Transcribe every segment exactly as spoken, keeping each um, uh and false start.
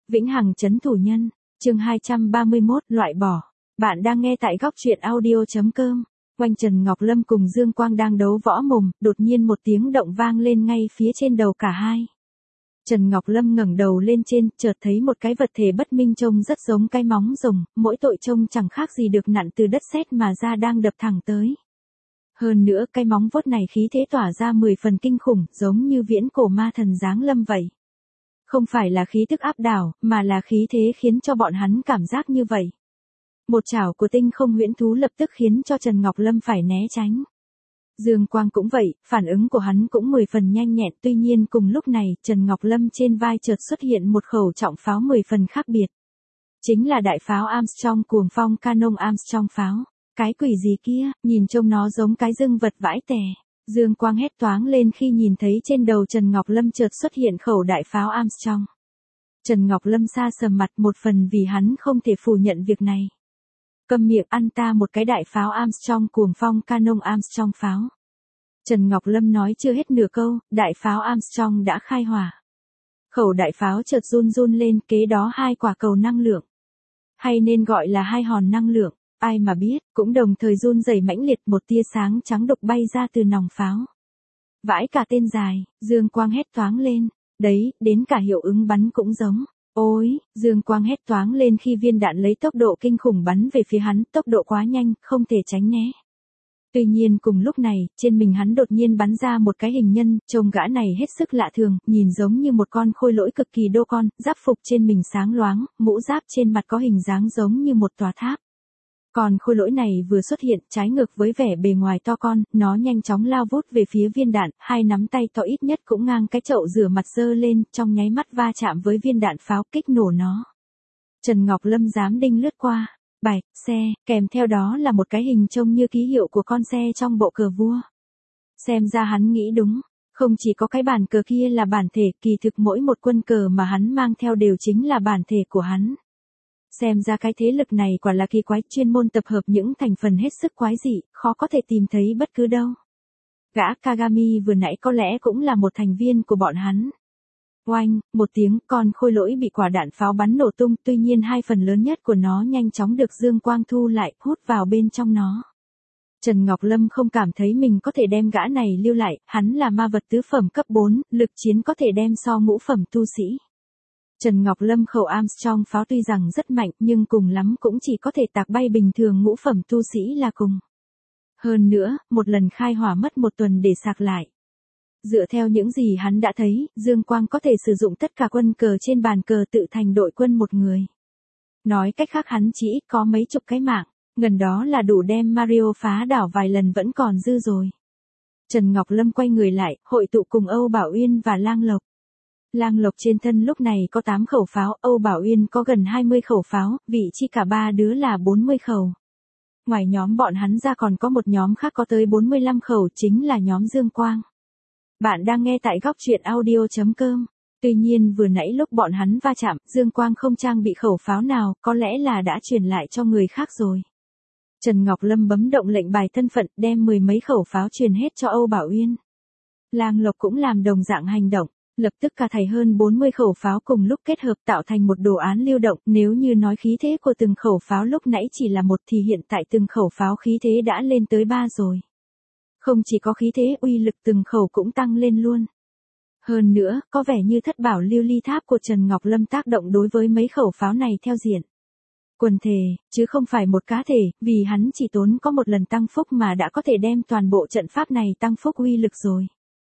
Vĩnh hằng trấn thủ nhân, chương hai trăm ba mươi mốt, loại bỏ. Bạn đang nghe tại góc truyện audio.com. Quanh Trần Ngọc Lâm cùng Dương Quang đang đấu võ mồm, đột nhiên một tiếng động vang lên ngay phía trên đầu cả hai. Trần Ngọc Lâm ngẩng đầu lên trên, chợt thấy một cái vật thể bất minh trông rất giống cái móng rồng, mỗi tội trông chẳng khác gì được nặn từ đất sét mà ra đang đập thẳng tới. Hơn nữa cái móng vuốt này khí thế tỏa ra mười phần kinh khủng, giống như viễn cổ ma thần giáng lâm vậy. Không phải là khí tức áp đảo, mà là khí thế khiến cho bọn hắn cảm giác như vậy. Một chảo của tinh không huyễn thú lập tức khiến cho Trần Ngọc Lâm phải né tránh. Dương Quang cũng vậy, phản ứng của hắn cũng mười phần nhanh nhẹn, tuy nhiên cùng lúc này, Trần Ngọc Lâm trên vai chợt xuất hiện một khẩu trọng pháo mười phần khác biệt. Chính là đại pháo Armstrong cuồng phong Canon Armstrong pháo. Cái quỷ gì kia, nhìn trông nó giống cái dưng vật vãi tè. Dương Quang hét toáng lên khi nhìn thấy trên đầu Trần Ngọc Lâm chợt xuất hiện khẩu đại pháo Armstrong. Trần Ngọc Lâm sa sầm mặt, một phần vì hắn không thể phủ nhận việc này. Câm miệng, ăn ta một cái đại pháo Armstrong cuồng phong Canon Armstrong pháo. Trần Ngọc Lâm nói chưa hết nửa câu, đại pháo Armstrong đã khai hỏa. Khẩu đại pháo chợt run run lên, kế đó hai quả cầu năng lượng. Hay nên gọi là hai hòn năng lượng. Ai mà biết, cũng đồng thời run rẩy mãnh liệt, một tia sáng trắng đục bay ra từ nòng pháo. Vãi cả tên dài, Dương Quang hét toáng lên. Đấy, đến cả hiệu ứng bắn cũng giống. Ôi, Dương Quang hét toáng lên khi viên đạn lấy tốc độ kinh khủng bắn về phía hắn, tốc độ quá nhanh, không thể tránh né. Tuy nhiên cùng lúc này, trên mình hắn đột nhiên bắn ra một cái hình nhân, trông gã này hết sức lạ thường, nhìn giống như một con khôi lỗi cực kỳ đô con, giáp phục trên mình sáng loáng, mũ giáp trên mặt có hình dáng giống như một tòa tháp. Còn khôi lỗi này vừa xuất hiện, trái ngược với vẻ bề ngoài to con, nó nhanh chóng lao vút về phía viên đạn, hai nắm tay to ít nhất cũng ngang cái chậu rửa mặt giơ lên, trong nháy mắt va chạm với viên đạn pháo, kích nổ nó. Trần Ngọc Lâm giám đinh lướt qua, bạch, xe, kèm theo đó là một cái hình trông như ký hiệu của con xe trong bộ cờ vua. Xem ra hắn nghĩ đúng, không chỉ có cái bàn cờ kia là bản thể, kỳ thực mỗi một quân cờ mà hắn mang theo đều chính là bản thể của hắn. Xem ra cái thế lực này quả là kỳ quái, chuyên môn tập hợp những thành phần hết sức quái dị, khó có thể tìm thấy bất cứ đâu. Gã Kagami vừa nãy có lẽ cũng là một thành viên của bọn hắn. Oanh, một tiếng, con khôi lỗi bị quả đạn pháo bắn nổ tung, tuy nhiên hai phần lớn nhất của nó nhanh chóng được Dương Quang thu lại, hút vào bên trong nó. Trần Ngọc Lâm không cảm thấy mình có thể đem gã này lưu lại, hắn là ma vật tứ phẩm cấp bốn, lực chiến có thể đem so ngũ phẩm tu sĩ. Trần Ngọc Lâm khẩu Armstrong pháo tuy rằng rất mạnh nhưng cùng lắm cũng chỉ có thể tạc bay bình thường ngũ phẩm tu sĩ là cùng. Hơn nữa, một lần khai hỏa mất một tuần để sạc lại. Dựa theo những gì hắn đã thấy, Dương Quang có thể sử dụng tất cả quân cờ trên bàn cờ tự thành đội quân một người. Nói cách khác hắn chỉ có mấy chục cái mạng, gần đó là đủ đem Mario phá đảo vài lần vẫn còn dư rồi. Trần Ngọc Lâm quay người lại, hội tụ cùng Âu Bảo Uyên và Lang Lộc. Lang Lộc trên thân lúc này có tám khẩu pháo, Âu Bảo Uyên có gần hai mươi khẩu pháo, vị chi cả ba đứa là bốn mươi khẩu. Ngoài nhóm bọn hắn ra còn có một nhóm khác có tới bốn mươi lăm khẩu, chính là nhóm Dương Quang. Bạn đang nghe tại góc truyện audio.com. Tuy nhiên vừa nãy lúc bọn hắn va chạm, Dương Quang không trang bị khẩu pháo nào, có lẽ là đã truyền lại cho người khác rồi. Trần Ngọc Lâm bấm động lệnh bài thân phận, đem mười mấy khẩu pháo truyền hết cho Âu Bảo Uyên. Lang Lộc cũng làm đồng dạng hành động. Lập tức cả thảy hơn bốn mươi khẩu pháo cùng lúc kết hợp tạo thành một đồ án lưu động, nếu như nói khí thế của từng khẩu pháo lúc nãy chỉ là một thì hiện tại từng khẩu pháo khí thế đã lên tới ba rồi. Không chỉ có khí thế, uy lực từng khẩu cũng tăng lên luôn. Hơn nữa, có vẻ như thất bảo lưu ly tháp của Trần Ngọc Lâm tác động đối với mấy khẩu pháo này theo diện quần thể, chứ không phải một cá thể, vì hắn chỉ tốn có một lần tăng phúc mà đã có thể đem toàn bộ trận pháp này tăng phúc uy lực rồi.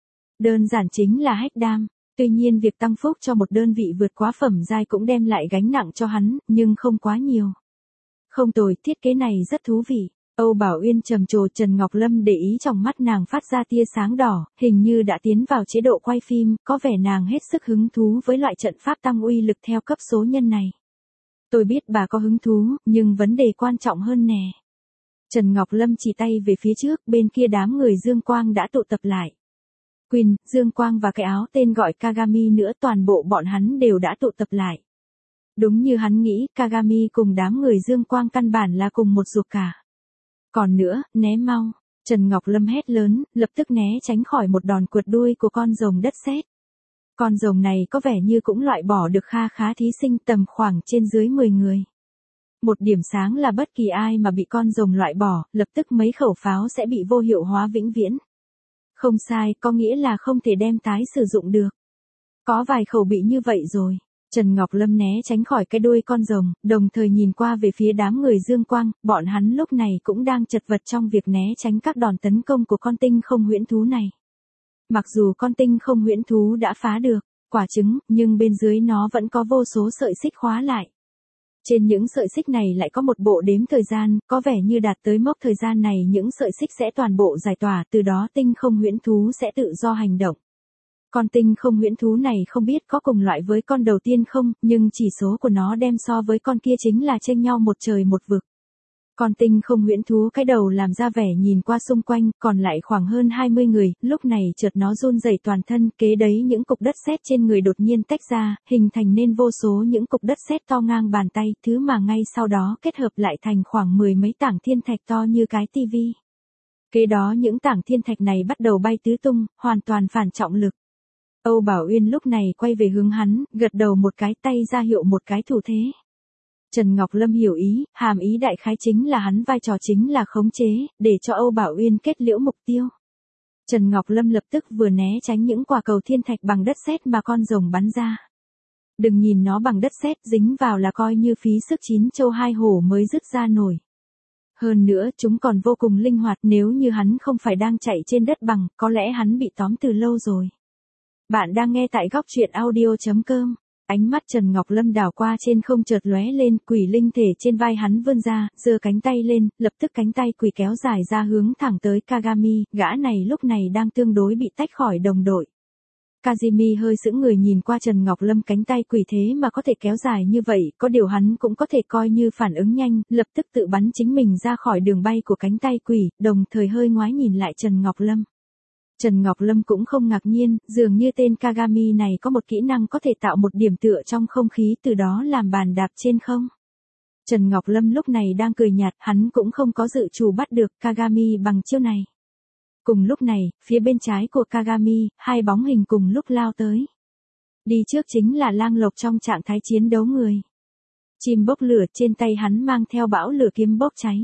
Đơn giản chính là hách đam. Tuy nhiên việc tăng phúc cho một đơn vị vượt quá phẩm giai cũng đem lại gánh nặng cho hắn, nhưng không quá nhiều. Không tồi, thiết kế này rất thú vị. Âu Bảo Uyên trầm trồ, Trần Ngọc Lâm để ý trong mắt nàng phát ra tia sáng đỏ, hình như đã tiến vào chế độ quay phim, có vẻ nàng hết sức hứng thú với loại trận pháp tăng uy lực theo cấp số nhân này. Tôi biết bà có hứng thú, nhưng vấn đề quan trọng hơn nè. Trần Ngọc Lâm chỉ tay về phía trước, bên kia đám người Dương Quang đã tụ tập lại. Quỳnh, Dương Quang và cái áo tên gọi Kagami nữa, toàn bộ bọn hắn đều đã tụ tập lại. Đúng như hắn nghĩ, Kagami cùng đám người Dương Quang căn bản là cùng một ruột cả. Còn nữa, né mau. Trần Ngọc Lâm hét lớn, lập tức né tránh khỏi một đòn quật đuôi của con rồng đất sét. Con rồng này có vẻ như cũng loại bỏ được kha khá thí sinh tầm khoảng trên dưới mười người. Một điểm sáng là bất kỳ ai mà bị con rồng loại bỏ, lập tức mấy khẩu pháo sẽ bị vô hiệu hóa vĩnh viễn. Không sai, có nghĩa là không thể đem tái sử dụng được. Có vài khẩu bị như vậy rồi. Trần Ngọc Lâm né tránh khỏi cái đuôi con rồng, đồng thời nhìn qua về phía đám người Dương Quang, bọn hắn lúc này cũng đang chật vật trong việc né tránh các đòn tấn công của con tinh không huyễn thú này. Mặc dù con tinh không huyễn thú đã phá được quả trứng, nhưng bên dưới nó vẫn có vô số sợi xích khóa lại. Trên những sợi xích này lại có một bộ đếm thời gian, có vẻ như đạt tới mốc thời gian này những sợi xích sẽ toàn bộ giải tỏa, từ đó tinh không huyễn thú sẽ tự do hành động. Con tinh không huyễn thú này không biết có cùng loại với con đầu tiên không, nhưng chỉ số của nó đem so với con kia chính là chênh nhau một trời một vực. Con tinh không huyễn thú cái đầu làm ra vẻ nhìn qua xung quanh, còn lại khoảng hơn hai mươi người, lúc này chợt nó run rẩy toàn thân, kế đấy những cục đất sét trên người đột nhiên tách ra, hình thành nên vô số những cục đất sét to ngang bàn tay, thứ mà ngay sau đó kết hợp lại thành khoảng mười mấy tảng thiên thạch to như cái tivi. Kế đó những tảng thiên thạch này bắt đầu bay tứ tung, hoàn toàn phản trọng lực. Âu Bảo Uyên lúc này quay về hướng hắn, gật đầu một cái, tay ra hiệu một cái thủ thế. Trần Ngọc Lâm hiểu ý, hàm ý đại khái chính là hắn vai trò chính là khống chế, để cho Âu Bảo Uyên kết liễu mục tiêu. Trần Ngọc Lâm lập tức vừa né tránh những quả cầu thiên thạch bằng đất sét mà con rồng bắn ra. Đừng nhìn nó bằng đất sét, dính vào là coi như phí sức chín châu hai hổ mới dứt ra nổi. Hơn nữa chúng còn vô cùng linh hoạt, nếu như hắn không phải đang chạy trên đất bằng, có lẽ hắn bị tóm từ lâu rồi. Bạn đang nghe tại góc truyện audio chấm com. Ánh mắt Trần Ngọc Lâm đảo qua trên không chợt lóe lên, quỷ linh thể trên vai hắn vươn ra, giơ cánh tay lên, lập tức cánh tay quỷ kéo dài ra hướng thẳng tới Kagami, gã này lúc này đang tương đối bị tách khỏi đồng đội. Kazimi hơi sững người nhìn qua Trần Ngọc Lâm, cánh tay quỷ thế mà có thể kéo dài như vậy, có điều hắn cũng có thể coi như phản ứng nhanh, lập tức tự bắn chính mình ra khỏi đường bay của cánh tay quỷ, đồng thời hơi ngoái nhìn lại Trần Ngọc Lâm. Trần Ngọc Lâm cũng không ngạc nhiên, dường như tên Kagami này có một kỹ năng có thể tạo một điểm tựa trong không khí, từ đó làm bàn đạp trên không. Trần Ngọc Lâm lúc này đang cười nhạt, hắn cũng không có dự trù bắt được Kagami bằng chiêu này. Cùng lúc này, phía bên trái của Kagami, hai bóng hình cùng lúc lao tới. Đi trước chính là Lang Lộc trong trạng thái chiến đấu người. Chim bốc lửa, trên tay hắn mang theo bão lửa kiếm bốc cháy.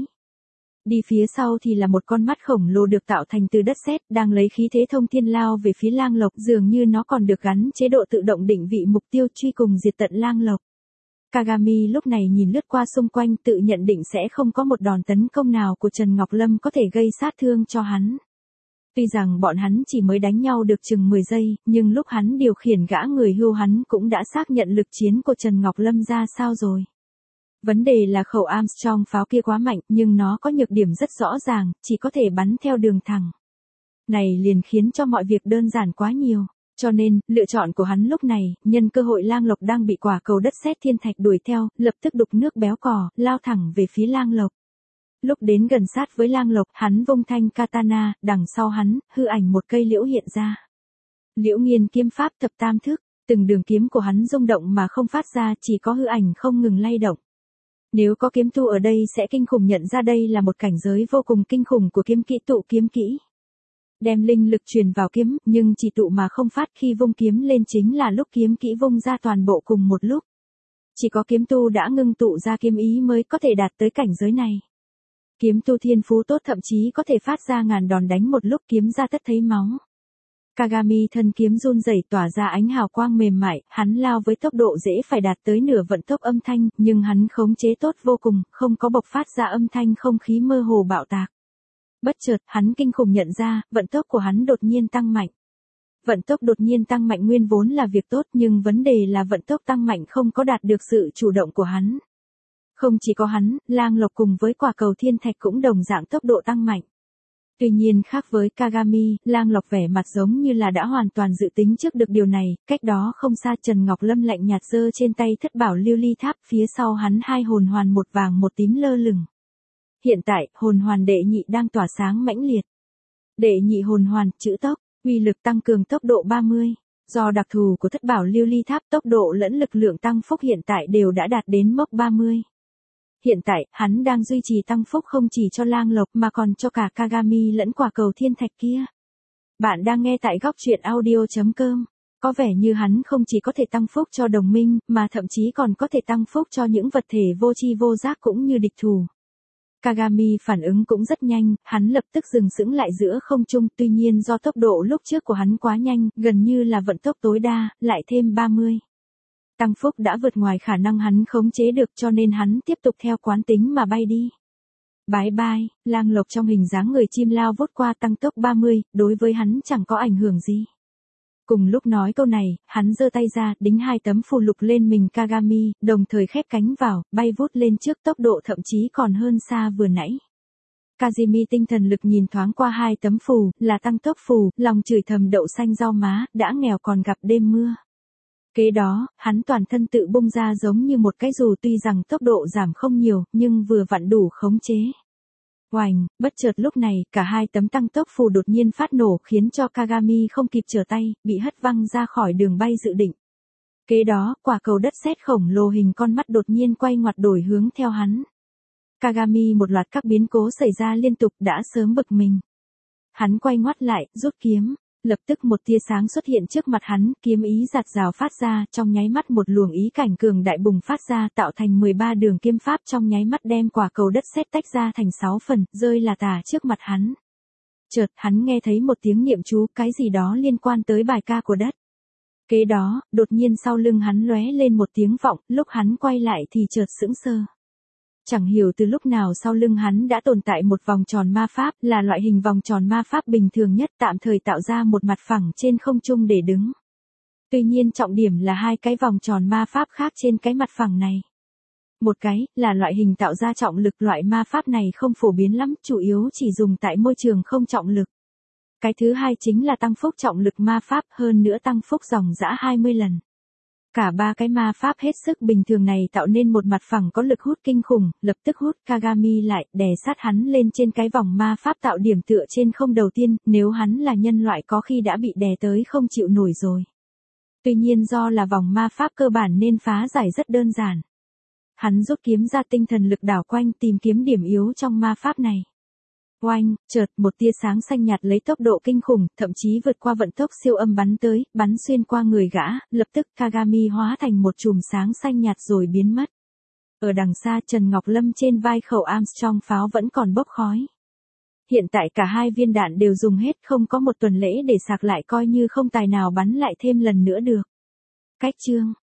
Đi phía sau thì là một con mắt khổng lồ được tạo thành từ đất sét, đang lấy khí thế thông thiên lao về phía Lang Lộc, dường như nó còn được gắn chế độ tự động định vị mục tiêu truy cùng diệt tận Lang Lộc. Kagami lúc này nhìn lướt qua xung quanh, tự nhận định sẽ không có một đòn tấn công nào của Trần Ngọc Lâm có thể gây sát thương cho hắn. Tuy rằng bọn hắn chỉ mới đánh nhau được chừng mười giây, nhưng lúc hắn điều khiển gã người hưu hắn cũng đã xác nhận lực chiến của Trần Ngọc Lâm ra sao rồi. Vấn đề là khẩu Armstrong pháo kia quá mạnh, nhưng nó có nhược điểm rất rõ ràng, chỉ có thể bắn theo đường thẳng. Này liền khiến cho mọi việc đơn giản quá nhiều. Cho nên, lựa chọn của hắn lúc này, nhân cơ hội Lang Lộc đang bị quả cầu đất sét thiên thạch đuổi theo, lập tức đục nước béo cò, lao thẳng về phía Lang Lộc. Lúc đến gần sát với Lang Lộc, hắn vung thanh katana, đằng sau hắn, hư ảnh một cây liễu hiện ra. Liễu Nghiên kiếm pháp thập tam thức, từng đường kiếm của hắn rung động mà không phát ra, chỉ có hư ảnh không ngừng lay động. Nếu có kiếm tu ở đây sẽ kinh khủng nhận ra đây là một cảnh giới vô cùng kinh khủng của kiếm kỹ tụ kiếm kỹ. Đem linh lực truyền vào kiếm, nhưng chỉ tụ mà không phát, khi vung kiếm lên chính là lúc kiếm kỹ vung ra toàn bộ cùng một lúc. Chỉ có kiếm tu đã ngưng tụ ra kiếm ý mới có thể đạt tới cảnh giới này. Kiếm tu thiên phú tốt thậm chí có thể phát ra ngàn đòn đánh một lúc, kiếm ra tất thấy máu. Kagami thân kiếm run rẩy tỏa ra ánh hào quang mềm mại, hắn lao với tốc độ dễ phải đạt tới nửa vận tốc âm thanh, nhưng hắn khống chế tốt vô cùng, không có bộc phát ra âm thanh không khí mơ hồ bạo tạc. Bất chợt, hắn kinh khủng nhận ra, vận tốc của hắn đột nhiên tăng mạnh. Vận tốc đột nhiên tăng mạnh nguyên vốn là việc tốt, nhưng vấn đề là vận tốc tăng mạnh không có đạt được sự chủ động của hắn. Không chỉ có hắn, Lang Lộc cùng với quả cầu thiên thạch cũng đồng dạng tốc độ tăng mạnh. Tuy nhiên khác với Kagami, Lang Lộc vẻ mặt giống như là đã hoàn toàn dự tính trước được điều này, cách đó không xa Trần Ngọc Lâm lạnh nhạt giơ trên tay thất bảo lưu ly tháp, phía sau hắn hai hồn hoàn một vàng một tím lơ lửng. Hiện tại, hồn hoàn đệ nhị đang tỏa sáng mãnh liệt. Đệ nhị hồn hoàn, chữ tốc, uy lực tăng cường tốc độ ba mươi. Do đặc thù của thất bảo lưu ly tháp, tốc độ lẫn lực lượng tăng phúc hiện tại đều đã đạt đến mốc ba mươi. Hiện tại, hắn đang duy trì tăng phúc không chỉ cho Lang Lộc mà còn cho cả Kagami lẫn quả cầu thiên thạch kia. Bạn đang nghe tại góc truyện audio chấm com. Có vẻ như hắn không chỉ có thể tăng phúc cho đồng minh, mà thậm chí còn có thể tăng phúc cho những vật thể vô tri vô giác cũng như địch thủ. Kagami phản ứng cũng rất nhanh, hắn lập tức dừng sững lại giữa không trung, tuy nhiên do tốc độ lúc trước của hắn quá nhanh, gần như là vận tốc tối đa, lại thêm ba mươi. Tăng phúc đã vượt ngoài khả năng hắn khống chế được cho nên hắn tiếp tục theo quán tính mà bay đi. Bái bai, lang lộc trong hình dáng người chim lao vút qua tăng tốc ba mươi, đối với hắn chẳng có ảnh hưởng gì. Cùng lúc nói câu này, hắn giơ tay ra, đính hai tấm phù lục lên mình Kagami, đồng thời khép cánh vào, bay vút lên trước tốc độ thậm chí còn hơn xa vừa nãy. Kazumi tinh thần lực nhìn thoáng qua hai tấm phù, là tăng tốc phù, lòng chửi thầm đậu xanh rau má, đã nghèo còn gặp đêm mưa. Kế đó, hắn toàn thân tự bung ra giống như một cái dù tuy rằng tốc độ giảm không nhiều, nhưng vừa vặn đủ khống chế. Oành, bất chợt lúc này, cả hai tấm tăng tốc phù đột nhiên phát nổ khiến cho Kagami không kịp trở tay, bị hất văng ra khỏi đường bay dự định. Kế đó, quả cầu đất sét khổng lồ hình con mắt đột nhiên quay ngoặt đổi hướng theo hắn. Kagami một loạt các biến cố xảy ra liên tục đã sớm bực mình. Hắn quay ngoắt lại, rút kiếm. Lập tức một tia sáng xuất hiện trước mặt hắn, kiếm ý giạt rào phát ra, trong nháy mắt một luồng ý cảnh cường đại bùng phát ra tạo thành mười ba đường kiếm pháp trong nháy mắt đem quả cầu đất sét tách ra thành sáu phần, rơi là tả trước mặt hắn. Chợt, hắn nghe thấy một tiếng niệm chú, cái gì đó liên quan tới bài ca của đất. Kế đó, đột nhiên sau lưng hắn lóe lên một tiếng vọng, lúc hắn quay lại thì chợt sững sờ. Chẳng hiểu từ lúc nào sau lưng hắn đã tồn tại một vòng tròn ma pháp, là loại hình vòng tròn ma pháp bình thường nhất tạm thời tạo ra một mặt phẳng trên không trung để đứng. Tuy nhiên trọng điểm là hai cái vòng tròn ma pháp khác trên cái mặt phẳng này. Một cái, là loại hình tạo ra trọng lực, loại ma pháp này không phổ biến lắm, chủ yếu chỉ dùng tại môi trường không trọng lực. Cái thứ hai chính là tăng phúc trọng lực ma pháp, hơn nữa tăng phúc dòng dã hai mươi lần. Cả ba cái ma pháp hết sức bình thường này tạo nên một mặt phẳng có lực hút kinh khủng, lập tức hút Kagami lại, đè sát hắn lên trên cái vòng ma pháp tạo điểm tựa trên không đầu tiên, nếu hắn là nhân loại có khi đã bị đè tới không chịu nổi rồi. Tuy nhiên do là vòng ma pháp cơ bản nên phá giải rất đơn giản. Hắn rút kiếm ra, tinh thần lực đảo quanh tìm kiếm điểm yếu trong ma pháp này. Oanh, chợt một tia sáng xanh nhạt lấy tốc độ kinh khủng, thậm chí vượt qua vận tốc siêu âm bắn tới, bắn xuyên qua người gã, lập tức Kagami hóa thành một chùm sáng xanh nhạt rồi biến mất. Ở đằng xa Trần Ngọc Lâm trên vai khẩu Armstrong pháo vẫn còn bốc khói. Hiện tại cả hai viên đạn đều dùng hết, không có một tuần lễ để sạc lại, coi như không tài nào bắn lại thêm lần nữa được. Cách chương